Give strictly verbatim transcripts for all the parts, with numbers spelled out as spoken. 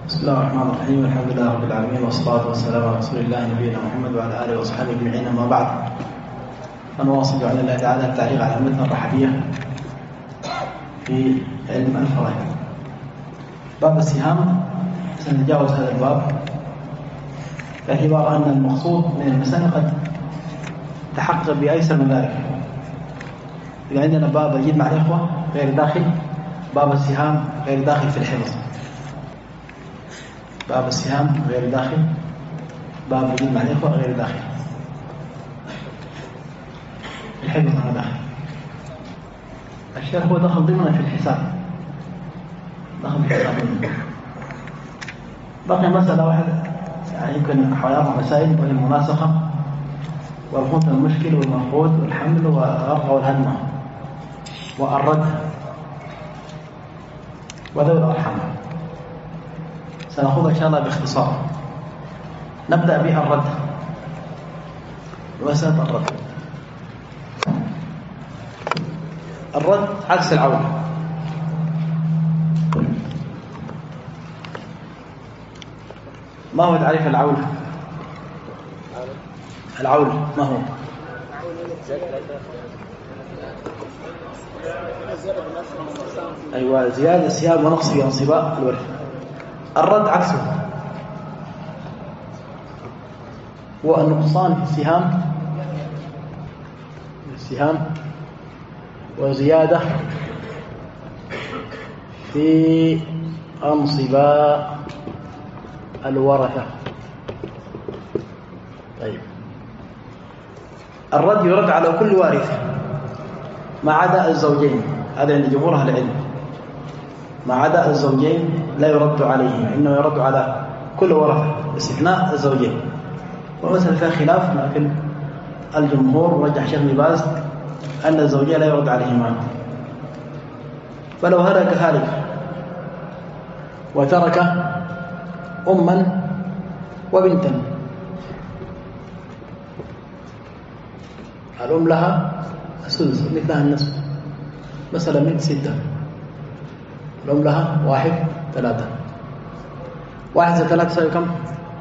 بسم الله الرحمن الرحيم. الحمد لله رب العالمين، والصلاة والسلام على رسول الله نبينا محمد وعلى آله وصحبه أجمعين، أما بعد. فنواصل بإذن الله تعالى التعليق على المتن الرحبية في علم الفرائض. باب السهام سنتجاوز هذا الباب باعتبار أن المقصود من المسألة قد تحقق بأيسر من ذلك. إذا عندنا باب جد مع الإخوة غير داخل، باب السهام غير داخل في الحفظ. باب السهام غير داخل، باب جد مع الإخوة غير داخل، الحفظ أنا داخل. الشيخ هو دخل ضمنا في الحساب، دخل في الحساب. بقي مسألة واحدة يعني يمكن حوالي أربع مسائل، وهي المناسخة والخوض المشكل والمنقود والحمل والغرق والهدمة والرد وذوي الأرحام. سنأخذ إن شاء الله باختصار. نبدأ بها الرد، مسألة الرد. الرد عكس العودة. ما هو تعريف العودة؟ العودة ما هو؟ أيوة، زيادة سياب ونقص في انصباء الورث. الرد عكسه، والنقصان في السهام السهام وزيادة في انصباء الورثة. طيب، الرد يرد على كل وارث ما عدا الزوجين، هذا عند جمهور أهل العلم. ما عدا الزوجين لا يرد عليهما، إنه يرد على كل ورثة باستثناء الزوجين. ومثلا فيها خلاف، لكن الجمهور رجح شيخ ابن باز أن الزوجين لا يرد عليهما. فلو هلك هالك وترك أما وبنتا، الأم لها السدس مثلها النصف، مثلا من ستة، الأم لها واحد ثلاثة، واحد زائد ثلاثة يساوي كم؟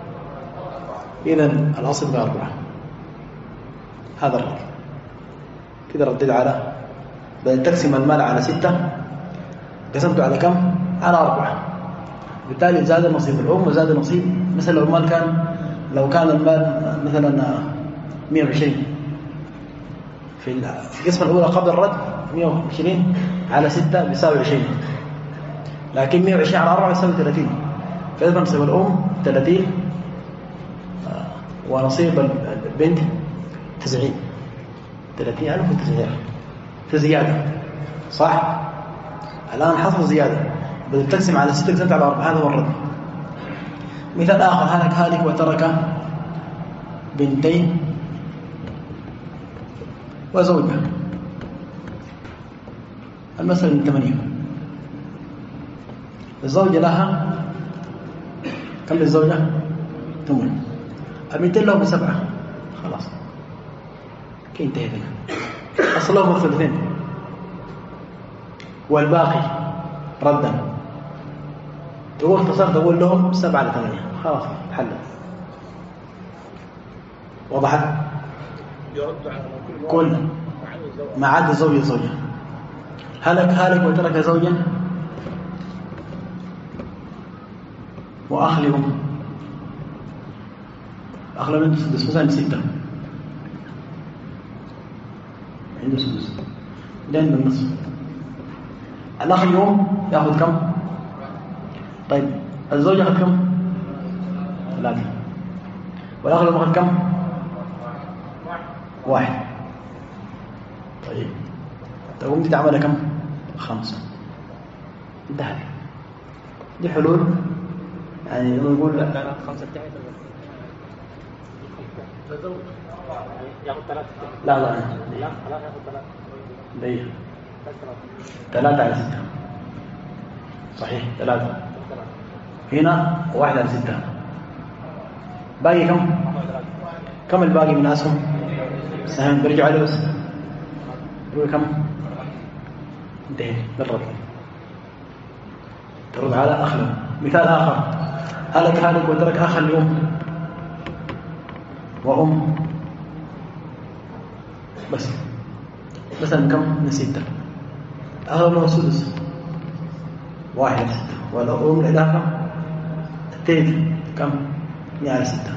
إذن الأصل بأربعة. هذا الرد. كده ردد على بدل تقسم المال على ستة، قسمته على كم؟ على أربعة. بالتالي زاد نصيب الأم وزاد نصيب. مثلا لو المال كان لو كان المال مثلا مئة وعشرين في القسمة الأولى قبل الرد، مئة وعشرين على ستة بيساوي عشرين، لكن مئة وعشرين على أربعة يساوي ثلاثين. فإذا نصيب الأم ثلاثين ونصيب البنت تسعين. ثلاثين ألف وتسعين في زيادة، صح؟ الآن حصل زيادة، بدل تقسم على ستة قسمت على أربعة. هذا هو الرد. مثال آخر، هلك هالك وترك بنتين وزوجة، المسألة من ثمانية. الزوجة لها كم للزوجة؟ ثمن. البنتين لهم سبعة. خلاص كي انتهينا. أصل لهم الثلثين والباقي ردا. تقول اختصرت تقول لهم سبعة لثمانية، خلاص حلت. وضحت؟ كل ما عدا الزوج الزوجة. هلك هالك وترك زوجا وأخ لأم. أخ لأم عنده سدس، مثلا ستة، عنده سدس، ده عنده النصف. الأخ اليوم يأخذ كم؟ طيب الزوج يأخذ كم؟ ثلاثة. والأخ اليوم يأخذ كم؟ واحد. طيب تقوم دي تعملها كم؟ خمسة. انتهى. دي حلول يعني نقول لا لا خمسة تحت ياخذ ثلاثة. لا لا لا خلاص ياخذ ثلاثة. ليه؟ ثلاثة على ستة. صحيح ثلاثة. هنا واحد على ستة. باقي كم؟ كم الباقي من أسهم؟ سهم برجع عليه بس. يقول كم؟ انتهي بالرد. ترد على أخلق. مثال آخر، هلك هالك وترك أخا لأم وأم بس مثلا كم من ستة هذا هو السدس واحد ستة ولو أم لها كم التالت كم مئة على ستة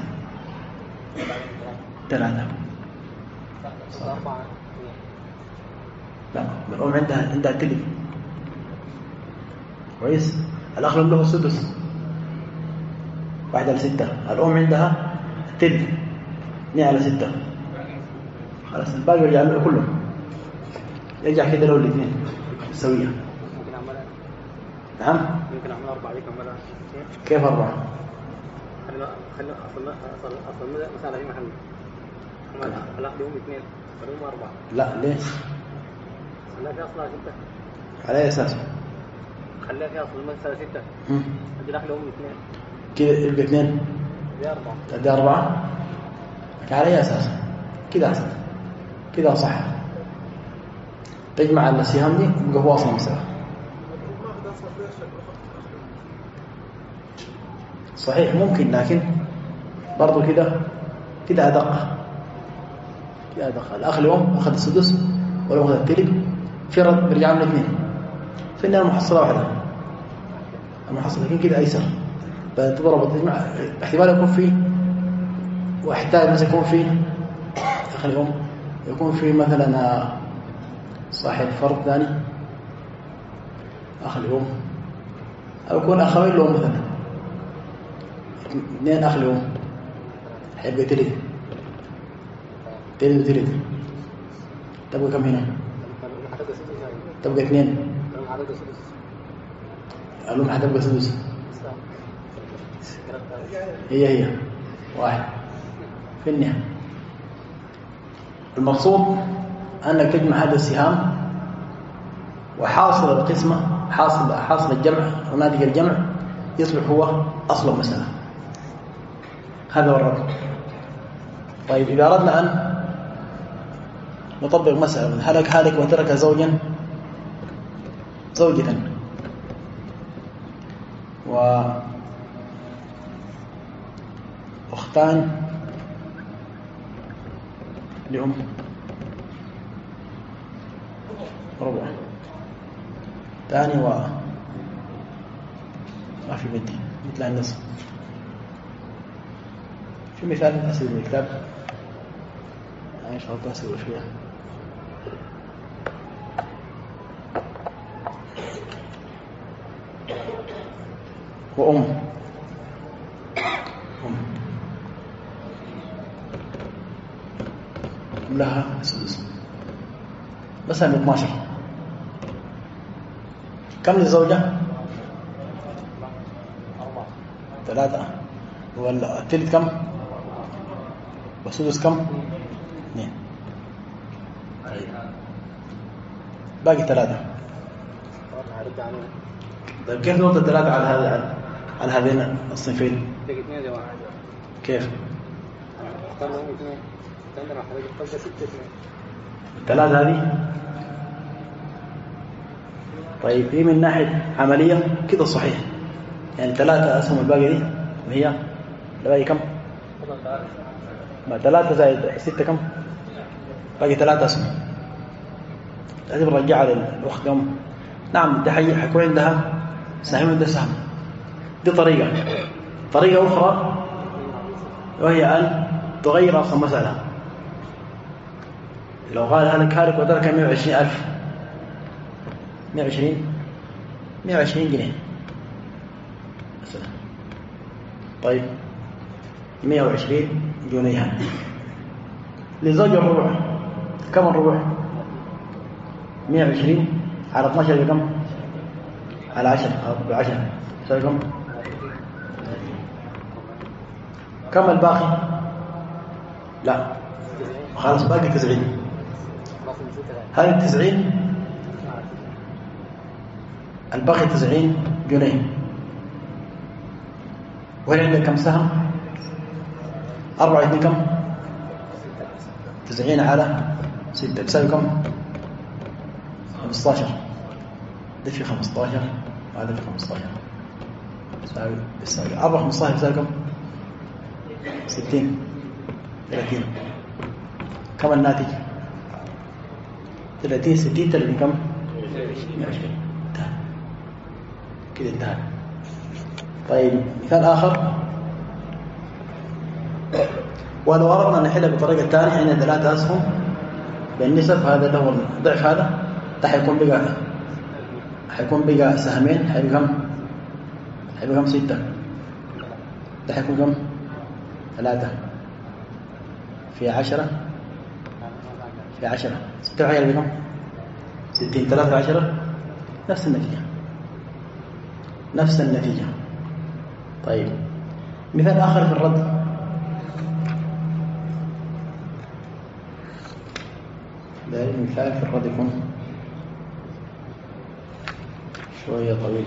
ثلاثة لا الأم عندها عندها التالت كويس الأخ له السدس واحد على ستة الأم عندها التالت مئة على ستة خلاص الباقي يرجع له كله يرجع كده له الاثنين سوية ممكن اعملها نعم ممكن اعملها اربعه دي كملها كيف أربعة خلي خلي اصل اصل اصل مثلا هي محل خلي اخد يوم اثنين فيهم اربعه لا ليه خليها فيها اصلها سته على أي أساس خليها فيها اصل مثلا سته ادي اخد يوم اثنين كده يبقى اثنين دي اربعه دي أربعة على أي أساس كده أحسن كده صح تجمع السهام دي يبقى هو أصلا مسألة صحيح ممكن لكن برضو كده كده أدق كده أدق الأخ اليوم أخذ السدس ولو أخذ التلك في رد برجع من الاثنين في النهاية المحصلة واحدة المحصلة لكن كده أيسر فتضرب تجمع احتمال يكون فيه واحتاج مثلا يكون فيه أخ اليوم يكون فيه مثلا صاحب فرد ثاني أخ اليوم أو يكون أخوين لهم مثلا اثنين أخ اليوم حيبقى تلد تلد تلد تبقى كم هنا تبقى اثنين الأم حتبقى سدس هي هي واحد في النهاية المقصود أنك تجمع هذا السهام وحاصل القسمة حاصل حاصل الجمع وناتج الجمع يصبح هو أصل المسألة هذا هو الرقم. طيب إذا أردنا أن نطبق مسألة هلك هالك وترك زوجا زوجة وأختان لأم ربع ثاني و ما في بدي مثل النصف في مثال أسوي من الكتاب إن شاء الله أسوي فيها وأم أم لها سدس مثلا اثناشر كم للزوجة؟ ثلاثة والثلث كم؟ والسدس كم؟ اثنين طيب باقي ثلاثة طيب كيف نوضع الثلاثة على هذا على هذين الصنفين؟ كيف؟ الثلاثة هذه طيب هي من ناحية عملية كده صحيح يعني ثلاثة أسهم الباقي دي هي الباقي كم؟ ما ثلاثة زائد ستة كم؟ باقي ثلاثة أسهم لازم نرجعها للوقت يوم نعم ده حيكون عندها سهم عندها سهم دي طريقة طريقة أخرى وهي أن تغير أصل مسألة لو قال هلك هالك وترك مئة وعشرين ألف مئة وعشرين مئة وعشرين جنيه مثلا طيب مئة وعشرين جنيه لزوج الربع كم الربع مئة وعشرين على اثناشر بكم على عشرة أو بعشرة يساوي كم كم الباقي لا خلاص باقي تسعين هاي التسعين الباقي تسعين جنيه وهي عندك كم سهم أربعة اثنين كم تسعين على ستة تساوي كم خمسة عشر ده في خمسة عشر وهذا في خمسة عشر يساوي يساوي أربعة خمسة عشر يساوي كم؟ ستين ثلاثين. كم الناتج؟ ثلاثين ستين ثلاثين كم؟ مئة وعشرين. انتهى كده انتهى. طيب مثال آخر، ولو أردنا أن نحلها بطريقة ثانية، عندنا ثلاثة أسهم بالنسب، هذا اللي هو ضعف هذا، ده حيكون بقى حيكون بقى سهمين، حيبقى كم؟ حيبقى كم؟ ستة. ده حيكون كم؟ ثلاثة في عشرة في عشرة، ستة في عشرة بكم؟ ستين. ثلاثة في عشرة نفس النتيجة نفس النتيجة. طيب مثال آخر في الرد، ده المثال في الرد يكون شوية طويل.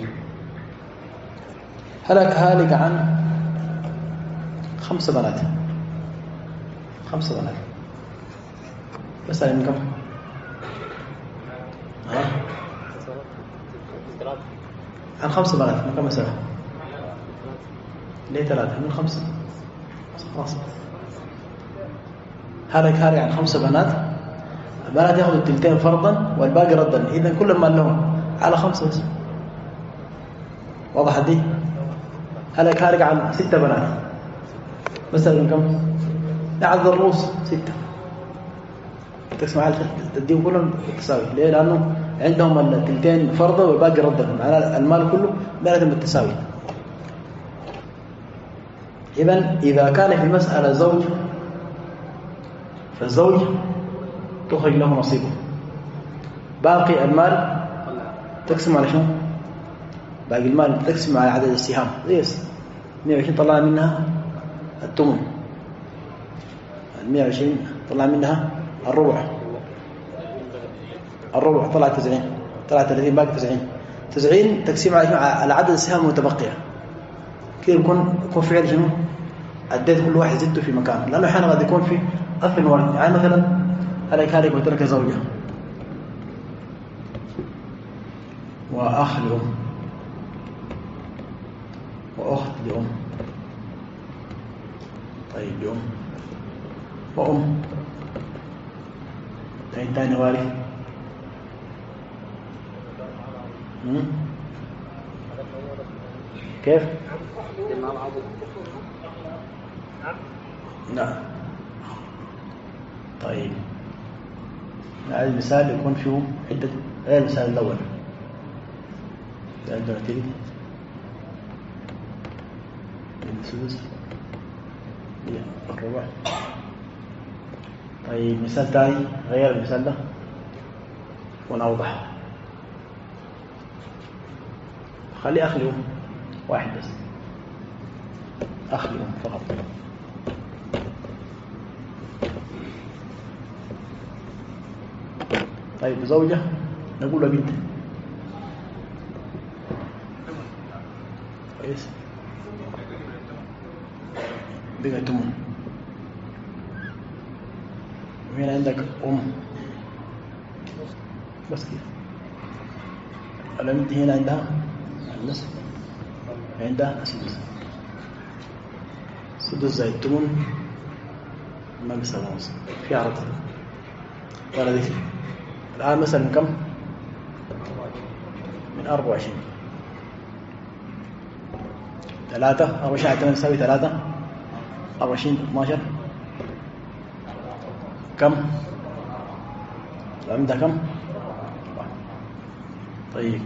هلك هالك عن خمس بنات خمس بنات مثلا من كم؟ ها؟ عن خمس بنات من كم مسألة؟ ليه ثلاثة؟ من خمسة خلاص. هالك هالك عن خمس بنات، البنات ياخذوا التلتين فرضا والباقي ردا، إذا كل ما لهم على خمسة بس. واضح دي؟ هلك هالك عن ستة بنات مثلا من كم؟ عدد الرؤوس ستة، تسمع تديهم كلهم بالتساوي. ليه؟ لأنه عندهم التلتين فرضا والباقي ردا، معناه المال كله بيناتهم بالتساوي. إذن إذا كان في المسألة زوج، فالزوج تخرج له نصيبه، باقي المال تقسم على شنو؟ باقي المال تقسم على عدد السهام. ليس مئة وعشرين طلع منها الثمن، مئة وعشرين طلع منها الربع، الربع طلع تسعين، طلع ثلاثين، باقي تسعين. تسعين تقسيم على عدد السهام المتبقية، كده يكون يكون فعل شنو؟ أديت كل واحد زدته في مكان، لأنه أحيانا قد يكون في أخ ورث. يعني مثلا هلك هالك وترك زوجة وأخ لأم وأخت لأم، طيب لأم وأم، تاني تاني وارث، كيف؟ نعم. طيب هذا المثال يكون فيه عدة. هذا المثال الأول عندنا تلك السدس الربع. طيب مثال ثاني غير المثال ده ونوضح، خلي أخ لأم واحد بس، أخ لأم فقط. طيب زوجة نقول له بنت، كويس، بقى تمن. وهنا عندك أم بس كده. البنت هنا عندها النصف، عندها السدس، السدس زي التمن ما بيساوي نص في عرض ولا ذكر. الآن مثلا من كم؟ من أربعة وعشرين. ثلاثة أربعة وعشرين تساوي ثلاثة، أربعة وعشرين اثنا عشر كم؟ الآن ده كم؟ طيب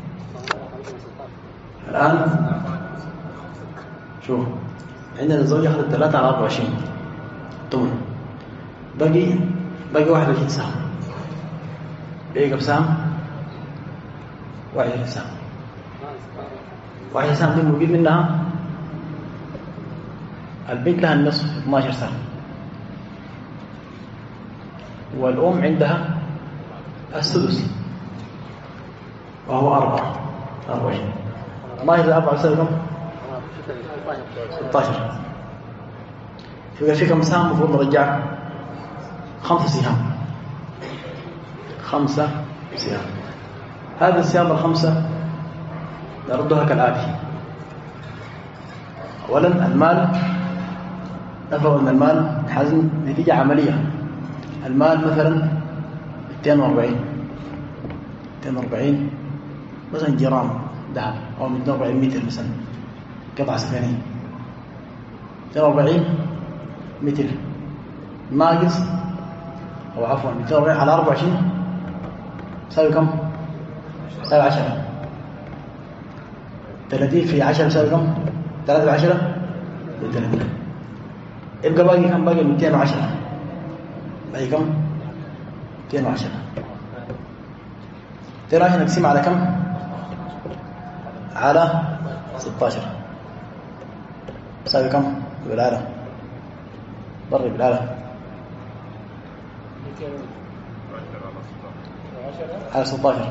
الآن شوف، عندنا الزوجة أخذت ثلاثة على أربعة وعشرين ثمن، باقي باقي واحد وعشرين سهم، باقي كم سهم؟ واحد وعشرين سهم. واحد سهم دي موجود منها البنت لها النصف اثنا عشر سهم، والأم عندها السدس وهو أربعة أربعة وعشرين. اثنا عشر أربعة يساوي كم؟ ستة عشر. في في كم سهم المفروض نرجع؟ خمسة سهام، خمسة سهام. هذه السهام الخمسة نردها كالآتي: أولا المال، نفرض أن المال حزم نتيجة عملية. المال مثلا مئتين وأربعين مئتين وأربعين مثلا جرام ذهب، أو مئتين وأربعين متر مثلا قطعة سكنية، مئتين وأربعين متر ناقص، أو عفوا مئتين وأربعين على أربعة وعشرين يساوي كم؟ يساوي عشرة. ثلاثين في عشرة يساوي كم؟ ثلاثة بعشرة بثلاثين. يبقى باقي كم؟ باقي مئتين وعشرة. باقي كم؟ مئتين وعشرة. مئتين وعشرة نقسم على كم؟ على ستة عشر يساوي كم؟ بالعالم ضرب بالعالم على ستة عشر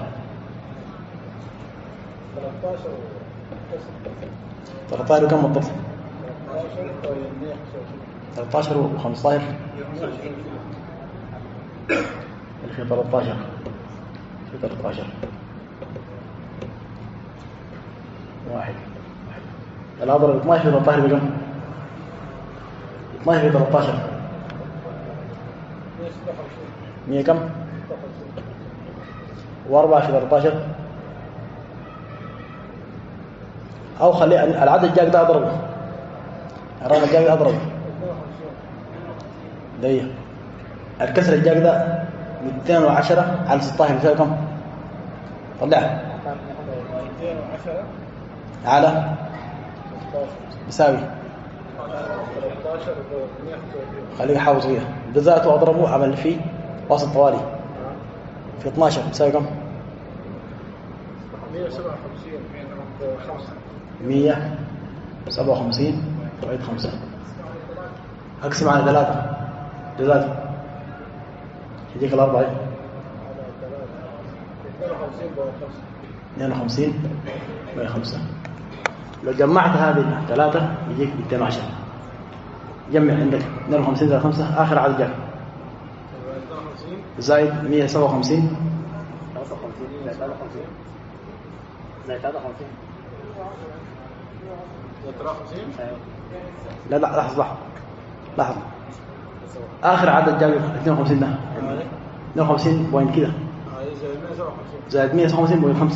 ثلاثة عشر كم بالضبط؟ ثلاثة عشر و15 في ثلاثة عشر في ثلاثة عشر واحد لا أضرب اثنا عشر في ثلاثة عشر بكم؟ اثنا عشر في ثلاثة عشر مية كم؟ وأربعة في ثلاثة عشر، أو خلي العدد الجاك ده أضربه، الرقم الجاك ده أضربه دقيقة. الكسر الجاك ده مئتين وعشرة على ستة عشر بيساوي كم؟ طلعها. مئتين وعشرة على بيساوي خليه يحاول فيها بذاته أضربه عمل فيه وسط طوالي في اثنا عشر بيساوي كم؟ مئة وسبعة وخمسين مئة وسبعة وخمسين وعيد خمسة أقسم على ثلاثة بذاته يجيك الأربعة اثنين وخمسين وعيد خمسة. لو جمعت هذه الثلاثة يجيك مئتين وعشرة. جمع عندك اثنين وخمسين زائد خمسة آخر عدد جاك زائد مئة وسبعة وخمسين لا لا لحظة لحظة لحظة آخر عدد جاك اثنين وخمسين ده اثنين وخمسين بوينت كده زائد مئة وسبعة وخمسين بوينت خمسة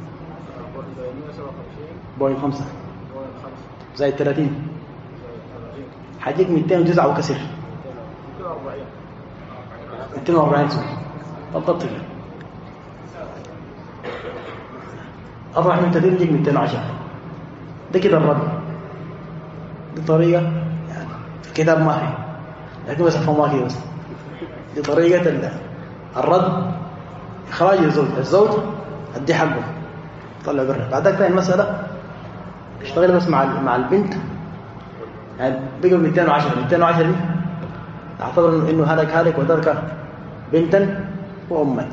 بوينت خمسة زائد ثلاثين حجيك مئتين وتسعة وكسر مئتين وأربعين سنة بالضبط كده. أطرح من ثلاثين يجيك مئتين وعشرة. ده كده الرد. دي طريقة يعني الكتاب ما فيه لكن بس أفهمها كده بس. دي طريقة الرد إخراج الزوج الزوج أدي حقه طلع برا. بعدك تاني المسألة اشتغل بس مع مع البنت يعني بقوا مئتين وعشرة مئتين وعشرة دي اعتبر انه هلك هلك وترك بنتا واما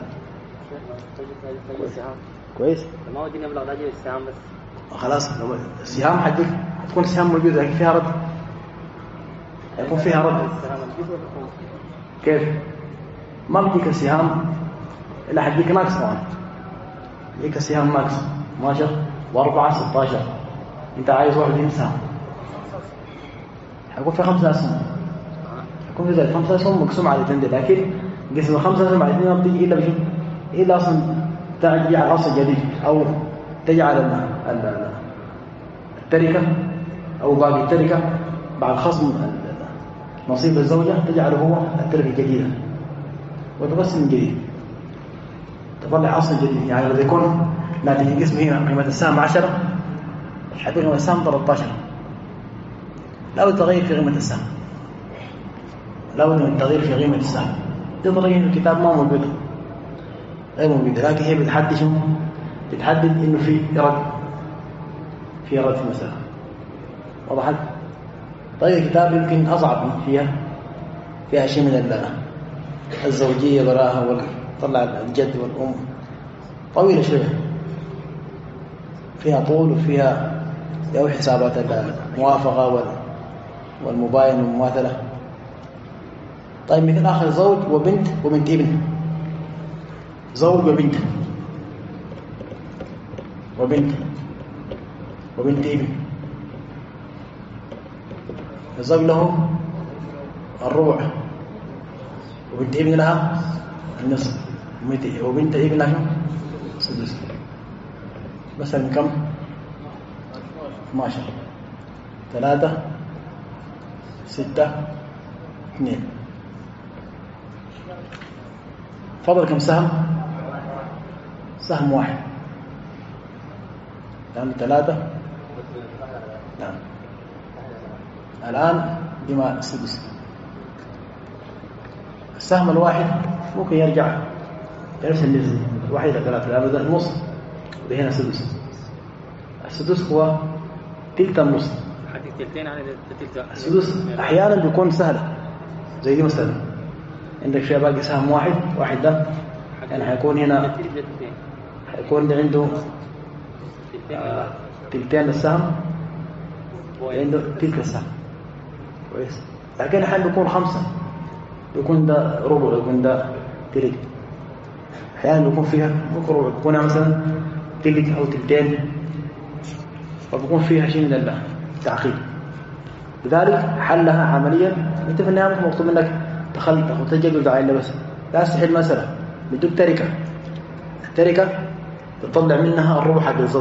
كويس. ما هو دي نبلغ ده جيب السهام بس خلاص. لو السهام حقك تكون السهام موجوده لكن فيها رد يكون فيها رد كيف ما بديك السهام الا حديك ناقص طبعا ليك السهام ناقص اثناشر وأربعة ستة عشر انت عايز واحد من سهم حيكون في خمسة أسهم حيكون في زي خمسة أسهم مقسوم على اثنين لكن قسم الخمسة أسهم على اثنين ما بتيجي إلا بشيء إلا أصلا تجي على الأصل الجديد أو تجي على التركة أو باقي التركة بعد خصم نصيب الزوجة تجعله هو التركة الجديدة وتقسم من جديد تطلع أصل جديد. يعني إذا يكون ناتج قسم هنا قيمة السهم عشرة حيكون قيمة السهم ثلاثة عشر. لا بد تغيير في قيمة السهم لا بد من التغيير في قيمة السهم. دي طريقة الكتاب ما موجودة غير موجودة لكن هي بتحدد شو بتحدد إنه في رد في رد في المسألة. وضحت؟ طريقة الكتاب يمكن أصعب فيها فيها شيء من الزوجية براها وطلع الجد والأم طويلة شوية فيها طول وفيها أو حسابات الموافقة والمباين والمماثلة. طيب مثل آخر زوج وبنت وبنت ابن زوج وبنت وبنت وبنت ابن الزوج له الربع وبنت ابن لها النصف وبنت ابن لها سدس. مثلا كم؟ اثنا عشر ثلاثة ستة اثنين. فضل كم سهم؟ سهم واحد. يعني ثلاثة. نعم. الآن بما سدس. السهم الواحد ممكن يرجع نفس النسبة واحد إلى ثلاثة لأنه ده النص وهنا سدس. السدس هو تلت النص. السدس أحيانا بيكون سهلة زي دي مثلا عندك شيء باقي سهم واحد واحد ده يعني هيكون هنا هيكون عنده آه تلتين السهم عنده تلت السهم كويس. لكن أحيانا بيكون خمسة بيكون ده ربع يكون ده تلت. أحيانا بيكون فيها ممكن ربع بيكون مثلا تلت أو تلتين وبيكون فيها شيء من التعقيد. لذلك حلها عمليا انت في النهايه مطلوب منك تخلط وتجدد عائله بس لا تستحيل مساله بدك تركه. التركه تطلع منها الربع حق الزوج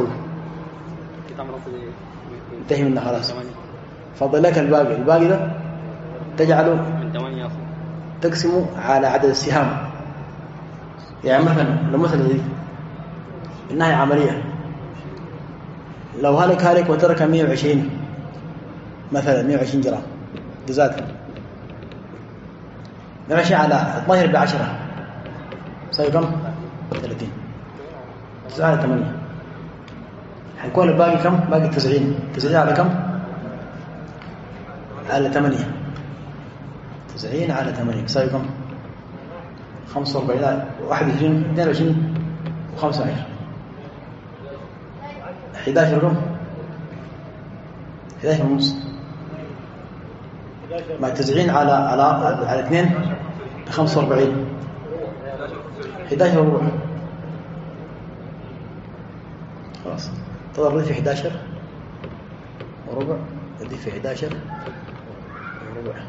انتهي منها خلاص. فضل لك الباقي الباقي ده تجعله من ثمانية تقسمه على عدد السهام. يعني مثلا لو مثلا دي النهايه عمليه لو هلك هلك وترك مئة وعشرين مثلا مئة وعشرين جرام جزاته مئة وعشرين على اثناشر بعشرة يساوي كم؟ ثلاثين. تسعة على ثمانية حيكون الباقي كم؟ باقي تسعين. تسعين على كم؟ على ثمانية. تسعين على ثمانية يساوي كم؟ خمسة وأربعين. واحد وعشرين اثنين وعشرين وخمسة وعشرين أحد عشر كم؟ أحد عشر ونص مع تسعين على على على اثنين خمسة وأربعين. أحد عشر وربع. خلاص تقدر تضيف أحد عشر وربع تضيف أحد عشر وربع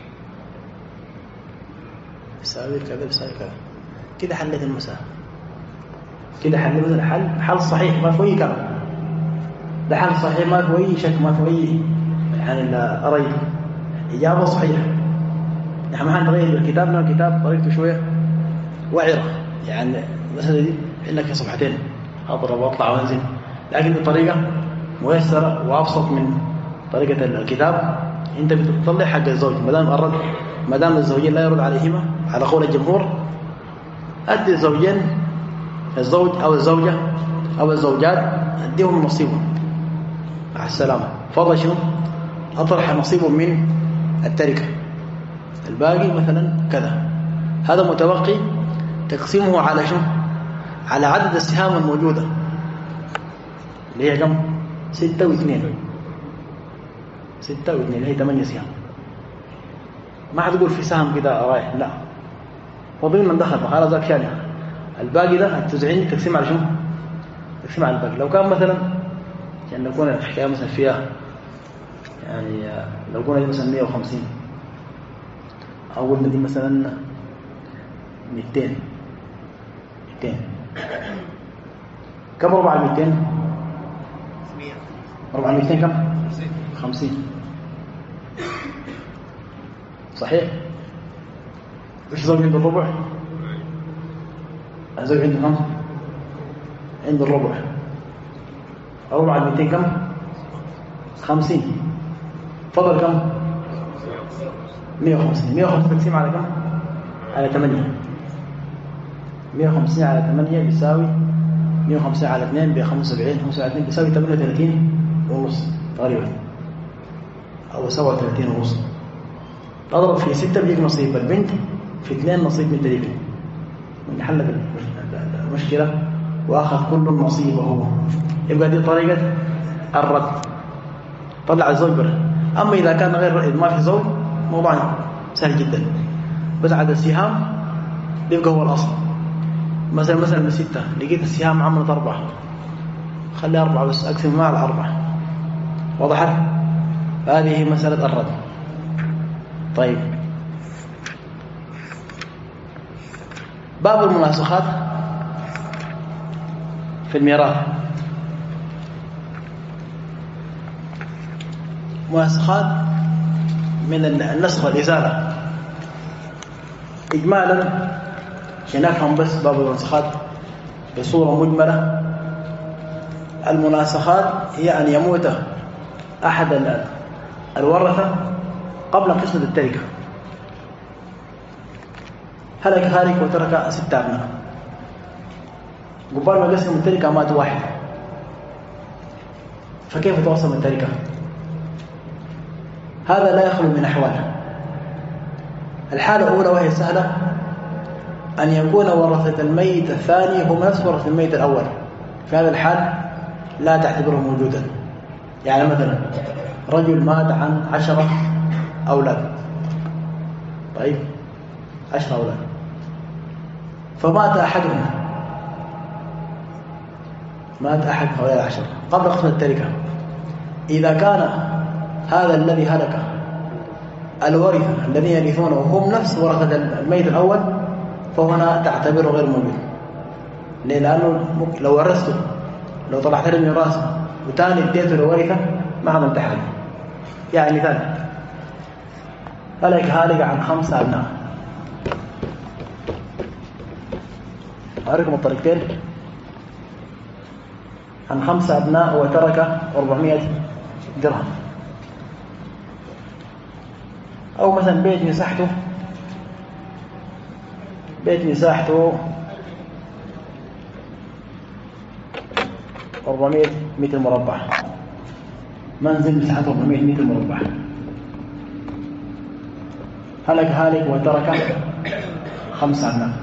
يساوي كذا يساوي كذا. كده حلت المسألة. كده حلت الحل حل صحيح ما فيه كلام. ده حل صحيح ما فيه شك ما فيه يعني أريد إجابة صحيحة. نحن ما هنغير الكتاب لأن الكتاب طريقته شوية وعرة يعني مثلا دي عندك صفحتين أضرب وأطلع وأنزل لكن بطريقة ميسرة وأبسط من طريقة الكتاب. أنت بتطلع حق الزوج ما دام الرد ما دام الزوجين لا يرد عليهما على قول الجمهور أدي الزوجين الزوج أو الزوجة أو الزوجات أديهم نصيبهم مع السلامة. فضل شنو؟ أطرح نصيبهم من التركة الباقي مثلا كذا. هذا متبقي تقسيمه على شو؟ على عدد السهام الموجودة اللي هي كم؟ ستة واثنين. ستة واثنين هي ثمانية سهام. ما حتقول في سهم كده رايح لا فضل من دخل فقال ذاك شاني. الباقي ده التسعين تقسيم على شو؟ تقسيم على الباقي. لو كان مثلا يعني لو كنا الحكاية مثلا فيها يعني لو كنا مثلا مئة وخمسين أول دي مثلا مئتين مئتين كم ربع مئتين؟ ربع مئتين كم؟ خمسين صحيح؟ إيش زوج عنده الربع؟ الزوج عنده كم؟ عنده الربع. ربع مئتين كم؟ خمسين. فضل كم؟ مئة وخمسين. مئة وخمسين تقسيم على كم؟ على ثمانية. مئة وخمسين على ثمانية بيساوي مئة وخمسين على اثنين بخمسة وسبعين. خمسة على اثنين بيساوي ثمانية وثلاثين ونص تقريبا أو سبعة وثلاثين ونص. تضرب في ستة بيجيك نصيب البنت في اثنين نصيب من الابن. من حل المشكلة وأخذ كل نصيبه. يبقى دي طريقة الرد. طلع الزوج بره. أما إذا كان غير ما في زوج موضوع سهل جدا بس عدد السهام يبقى هو الأصل. مثلا مثلا من ستة لقيت السهام عملت أربعة خلي أربعة بس أقسم مع الأربعة. وضحت؟ هذه مسألة الرد. طيب، باب المناسخات في الميراث. مناسخات من النسخ والإزالة إجمالا، عشان نفهم بس باب المناسخات بصورة مجملة. المناسخات هي أن يموت أحد الورثة قبل قسمة التركة، هلك هالك وترك ستة أبناء، قبل ما قسم التركة مات واحد، فكيف توصل من التركة؟ هذا لا يخلو من أحوال. الحالة الأولى وهي سهلة، أن يكون ورثة الميت الثاني هم نفس ورثة الميت الأول، في هذا الحال لا تعتبره موجودا. يعني مثلا رجل مات عن عشرة أولاد، طيب عشرة أولاد، فمات أحدهم، مات أحد هؤلاء العشرة قبل قسم التركة، إذا كان هذا الذي هلك الورثة الذين يرثونه وهم نفس ورثة الميت الأول، فهنا تعتبره غير موجود. لأنه لو ورثته، لو طلعت له الميراث وتاني اديته لورثة ما عملت حاجة. يعني مثال، هلك هالك عن خمسة أبناء، أوريكم الطريقتين. عن خمسة أبناء وترك أربعمائة درهم، أو مثلا بيت مساحته بيت مساحته أربعمائة متر مربع، منزل مساحته أربعمائة متر مربع، هلك هالك وترك خمسة أبناء،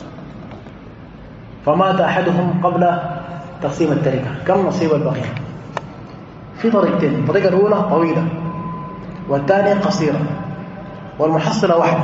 فمات أحدهم قبل تقسيم التركة، كم نصيب البقية؟ في طريقتين، الطريقة الأولى طويلة والثانية قصيرة، والمحصلة واحدة.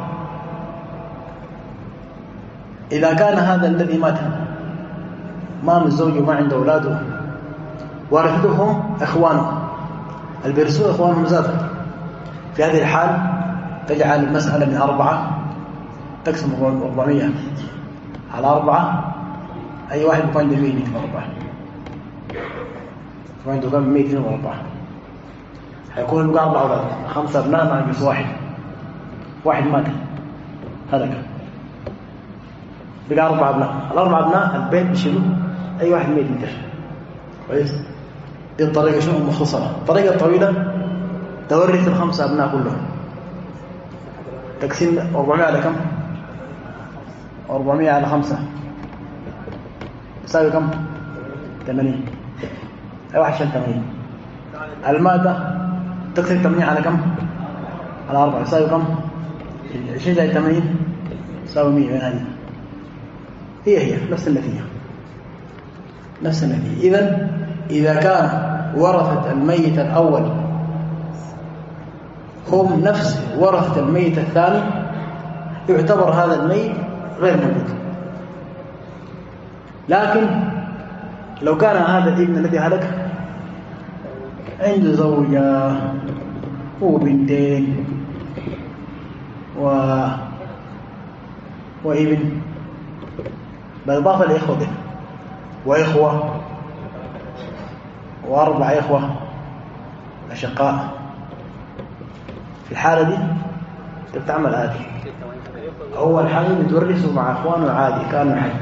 إذا كان هذا الذي مات ما من زوجه وما عنده أولاده، ورثتهم إخوانه البرسوء إخوانهم زادوا، في هذه الحال تجعل المسألة من أربعة، تقسم أربعمائة على أربعة، أي واحد يكون عنده مئة متر مربع، يكون عنده كم مئة متر مربع، هيكون بقى أربعة أولاد، خمسة أبناء ناقص واحد، واحد مات هلك، بقى أربعة أبناء، الأربعة أبناء البيت بيشيلوا أي واحد مئة متر، كويس؟ دي الطريقة شنو مختصرة. الطريقة الطويلة تورث الخمسة أبناء كلهم، تقسيم أربعمائة على كم؟ أربعمائة على خمسة يساوي كم؟ ثمانين، أي واحد شال ثمانين. المادة تقسم ثمانين على كم؟ على أربعة يساوي كم؟ عشرين زائد ثمانين يساوي مئة. من هذه هي هي نفس النتيجة، نفس النتيجة. إذن إذا كان ورثة الميت الأول هم نفس ورثة الميت الثاني، يعتبر هذا الميت غير موجود. لكن لو كان هذا الابن الذي هلك عنده زوجة وبنتين و... وابن، بالإضافة لإخوة وإخوة وأربع إخوة أشقاء، في الحالة دي بتعمل عادي. أول حاجة بتورثه مع أخوانه عادي كأنه حي،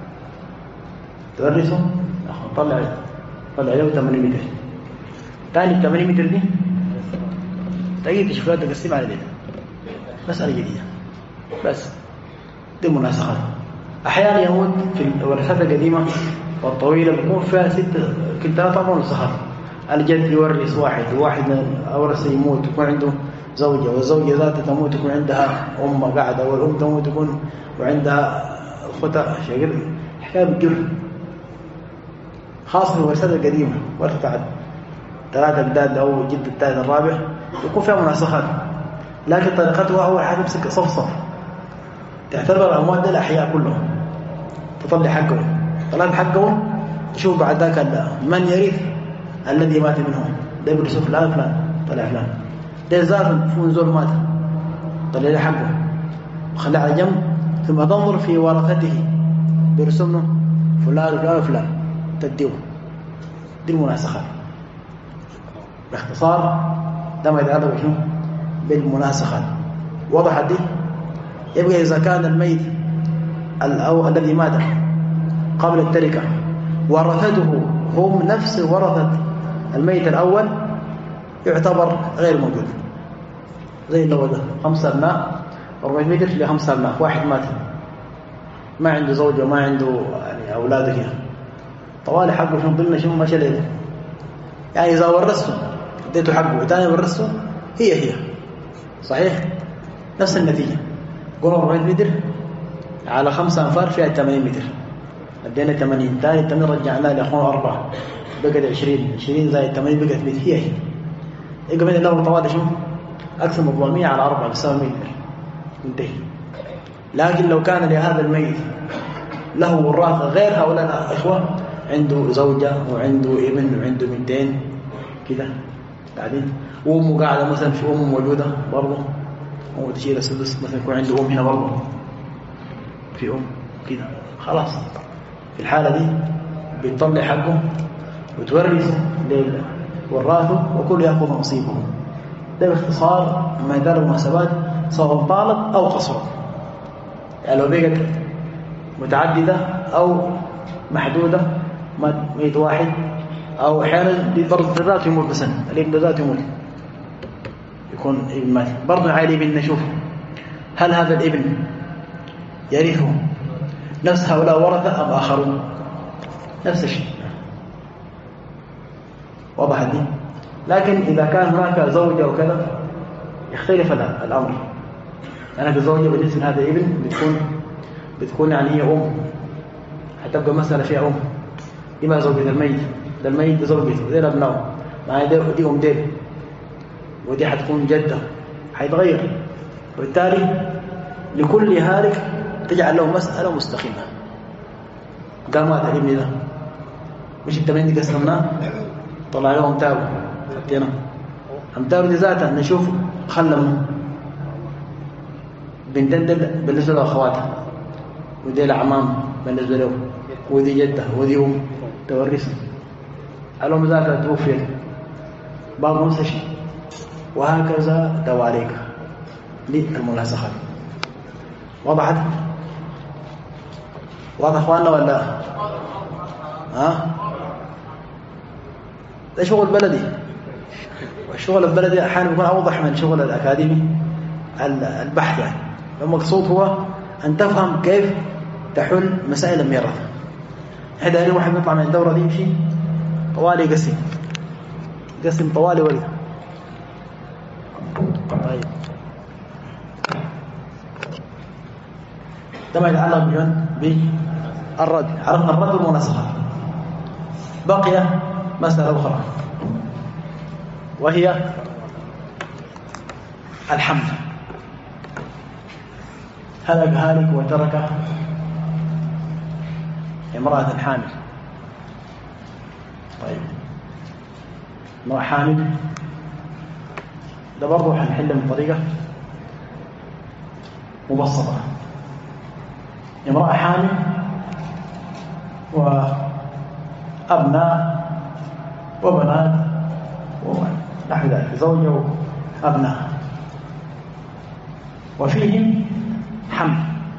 تورثه طلع طلع له ثمانين متر، ثاني ثمانين متر دي تأيي تشوفها تقسم على ذلك، مسألة جديدة بس. دي مناسخات. أحيانا يموت في الورثات القديمة والطويلة بيكون فيها ست كلتا طبعا مناسخات. الجد يورث واحد، وواحد أورث يموت يكون عنده زوجة، والزوجة ذاتها تموت يكون عندها أم قاعدة، والأم تموت يكون وعندها أخوتها شاكر. حكاية بتجر خاصة في الورثات القديمة، ورثة بعد ثلاثة أجداد أو جد الثالث الرابع يكون فيها مناسخات. لكن طريقتها أول حاجة تمسك صفصف، تعتبر الأموات الأحياء كلهم، تطلع حقهم، طلعت حقهم تشوف بعد ذاك من يرث الذي مات منهم، ده بيرسل فلان فلان طلع فلان، ده زار فون زول مات طلع لي حقه وخليه على جنب، ثم تنظر في ورثته برسمه فلان وفلان وفلان تديه. دي المناسخات باختصار. ده ما يتعلق بشنو؟ بالمناسخات. وضحت دي؟ يبقى إذا كان الميت الأو... الذي مات قبل التركة ورثته هم نفس ورثة الميت الأول يعتبر غير موجود. زي اللي هو ده خمسة أبناء أربعمائة متر لخمسة أبناء، واحد مات ما عنده زوجة وما عنده يعني أولاده هنا، طوالي حقه شنو ضمن شنو ما شليته. يعني إذا ورثته اديته حقه وثاني ورثته هي هي صحيح نفس النتيجة. قولوا أربعمائة متر على خمسة أنفار فيها ثمانين متر، ادينا ثمانين، ثاني ثمانين رجعناه لأخونا أربعة بقت عشرين، عشرين زائد ثمانين بقت مئة، هي هي. يبقى من الله طوالي شنو؟ أقسم الضامية على أربعة بيساوي مئة متر، انتهي. لكن لو كان لهذا الميت له وراثة غير هؤلاء الأخوة، عنده زوجة وعنده ابن وعنده بنتين كده بعدين، وأمه قاعدة مثلا في أم موجودة برضه، أمه تشيل السدس مثلا يكون عنده أم هنا برضه في أم كده، خلاص في الحالة دي بيطلع حقه وتورث للوراثه وكل يأخذ نصيبه. ده باختصار ما يدار المناسبات سواء طالت أو قصرت، يعني لو بقت متعددة أو محدودة، ميت واحد أو أحيانا برضه ذات يموت بسنة، الابن ذات يموت يكون ابن مات برضه عالي ابن، نشوف هل هذا الابن يرثه نفس هؤلاء ورثة أم آخرون؟ نفس الشيء. واضح دي؟ لكن إذا كان هناك زوجة وكذا يختلف الأمر. أنا بزوجة بالنسبة لهذا الابن بتكون بتكون يعني هي أم، هتبقى مسألة فيها أم. دي ما زوجة الميت، ده الميت زوجته زي الأبناء، مع دي أم ديل، ودي حتكون جدة، حيتغير. وبالتالي لكل هالك تجعل له مسألة مستقيمة. قال مات الابن ده مش التمرين دي قسمناه طلع لهم تابو حطينا امتابو دي ذاتها نشوف خلهم بنتين بالنسبة لأخواتها، ودي الأعمام بالنسبة له، ودي جدة ودي أم تورثها، الأم ذاتها توفيت بعض نفس الشيء، وهكذا دواليك للمناسخات. وضحت؟ واضح اخواننا ولا ها؟ ده شغل بلدي، والشغل البلدي احيانا بيكون اوضح من شغل الاكاديمي البحث. يعني المقصود هو ان تفهم كيف تحل مسائل الميراث. احنا دايرين واحد نطلع من الدوره دي يمشي طوالي يقسم يقسم طوالي ولد. طيب ده ما يتعلق بالرد. عرفنا الرد والمناسخات. بقي مسألة أخرى وهي الحمل. هلك هالك وترك امرأة حامل. طيب امرأة حامل ده برضه هنحل من طريقة مبسطة. امرأة حامل وأبناء وبنات ونحو ذلك، زوجة وأبناء، وفيهم حمل.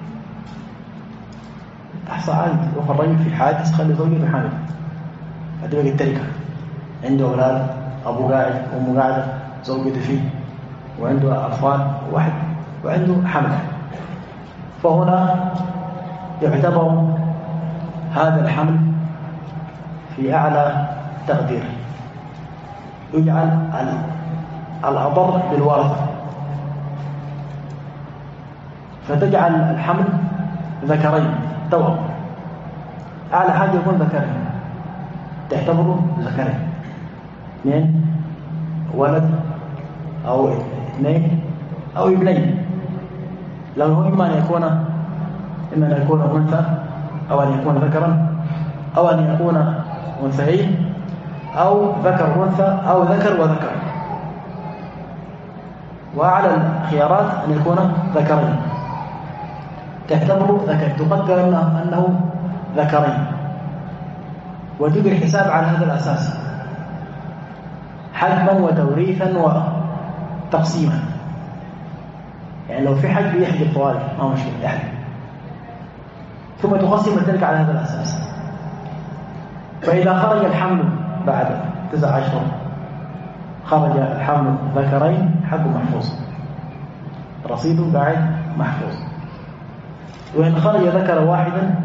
تحصى عاد وخرج في حادث خلي زوجته حامل، هذه بقى التركة، عنده أولاد، أبو قاعد وأمه قاعدة، زوجته فيه وعنده أطفال واحد وعنده حمل. فهنا يعتبر هذا الحمل في أعلى تقدير، يجعل الأضر بالورثة، فتجعل الحمل ذكرين توأم. أعلى حاجة يكون ذكرين، تعتبره ذكرين، اثنين ولد أو اثنين أو ابنين. لو هو إما أن يكون إما أن يكون أنثى أو أن يكون ذكرا أو أن يكون أنثيين أو ذكر وأنثى أو ذكر وذكر. وأعلى الخيارات أن يكون ذكرين، تعتبر ذكر، تقدر أنه, أنه ذكرين، وتجري الحساب على هذا الأساس حجما وتوريثا وتقسيما. يعني لو في حج يحجب طوالي ما مشكلة يحجب، ثم تقسم ذلك على هذا الأساس. فإذا خرج الحمل بعد تسع أشهر خرج الحمل ذكرين حق محفوظ، رصيد قاعد محفوظ. وإن خرج ذكر واحدا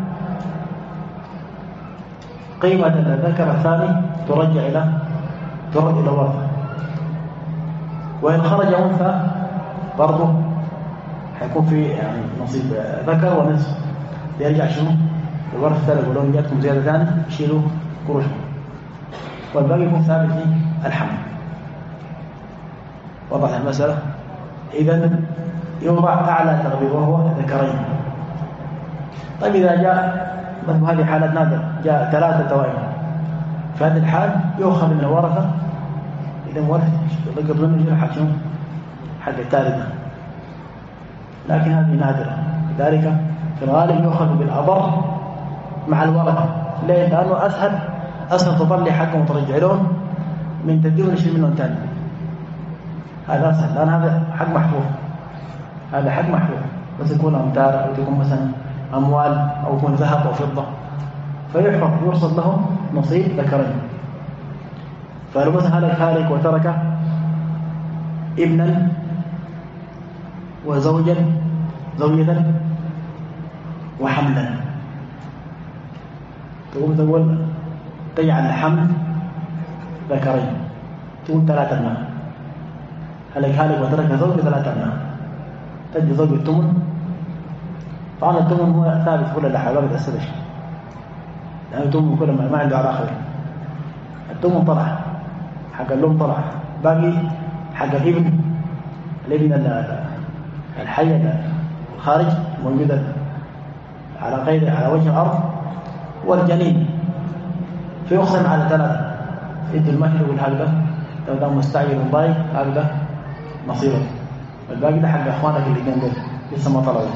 قيمة الذكر الثاني ترجع إلى ترد إلى ورثة. وإن خرج أنثى برضه حيكون في يعني نصيب ذكر ونصف، يرجع شنو الورثة الثاني يقولون جاتكم زيادة ثاني يشيلوا قروشهم، والباقي يكون ثابت في الحمل. وضح المسألة. إذن يوضع أعلى تغليب وهو ذكرين. طيب إذا جاء هذه حالات نادرة، جاء ثلاثة توائم، في هذه الحال يؤخذ من الورثة. إذا ورثة يقدر منه يجري حق شنو حق الثالثة، لكن هذه نادرة، لذلك في الغالب يؤخذ بالأضر مع الورثة. ليه؟ لأنه أسهل أسهل تطلع حقهم وترجع لهم من تديون شيء منهم ثاني. هذا أسهل لأن هذا حق محفوظ، هذا حق محفوظ، بس يكون أمتار أو تكون مثلا أموال أو يكون ذهب أو فضة، فيحفظ يرصد لهم نصيب ذكرين. فلو مثلا هلك هالك وترك ابنا وزوجا زوجة وحملا، تقوم تقول تجعل الحمل ذكرين، تقول ثلاثة أبناء. هلك هالك وترك زوجة ثلاثة أبناء، تجي زوج الثمن. طبعا الثمن هو ثابت كل اللحظة ما بيتأثرش، لأن الثمن كل ما, ما عنده على آخر. الثمن طلع حق الأم، طلع باقي حق الابن، الابن الحي الخارج موجودة على غير على وجه الأرض، والجنين فيقسم على ثلاثة. يدي المهر والهلبة، لو ده مستعجل وضايق هذا نصيبه، والباقي ده حق أخوانك اللي جنبه لسه ما طلعوا.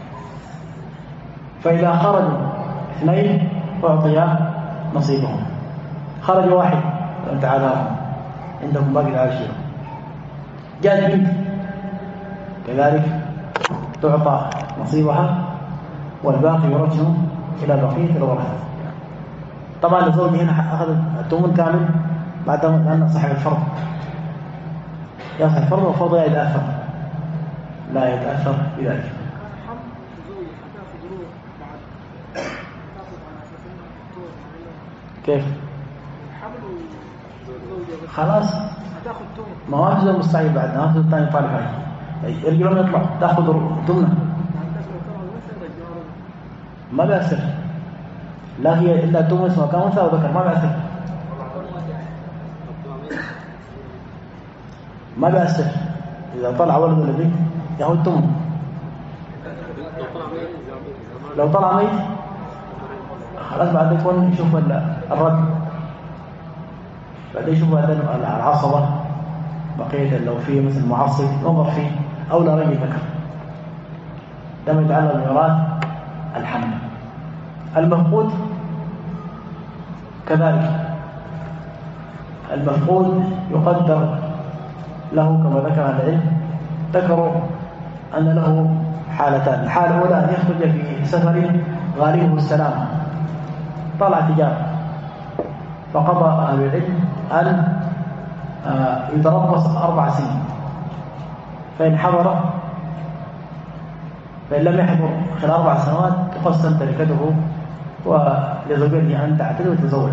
فإذا خرجوا اثنين أعطيا نصيبهم، خرج واحد وأنت عادهم عندكم باقي العاشرة، جاءت بنت كذلك تعطى نصيبها، والباقي يرجع إلى بقية الورثة. طبعا الزوج هنا أخذ الثمن كامل بعد أن صاحب الفرض يصح الفرض، والفرض لا يتأثر لا يتأثر بذلك. كيف؟ خلاص ما هو أخذ المستعيب بعد أخذ الثاني طالب عليه يرجعون يطلع تأخذ ثمنه ما بيأثر، لا هي إلا تمس وكان أنثى وذكر ما بيأثر ما بيأثر. إذا طلع ولد ولا بنت ياخذ ثمن، لو طلع ميت خلاص بعد يكون يشوف الرد، بعد يشوف العصبة بقية لو فيه مثل معصب نظر فيه أو لا رجل ذكر. ده يتعلق بميراث الحمل. المفقود كذلك، المفقود يقدر له كما ذكر العلم، ذكروا أن له حالتان. الحالة الأولى أن يخرج في سفر غالبه السلامة، طلع تجارة، فقضى أهل العلم أن يتربص أربع سنين، فإن حضر فإن لم يحضر خلال أربع سنوات تقسم تركته ولزوجته أن تعتد وتزوج،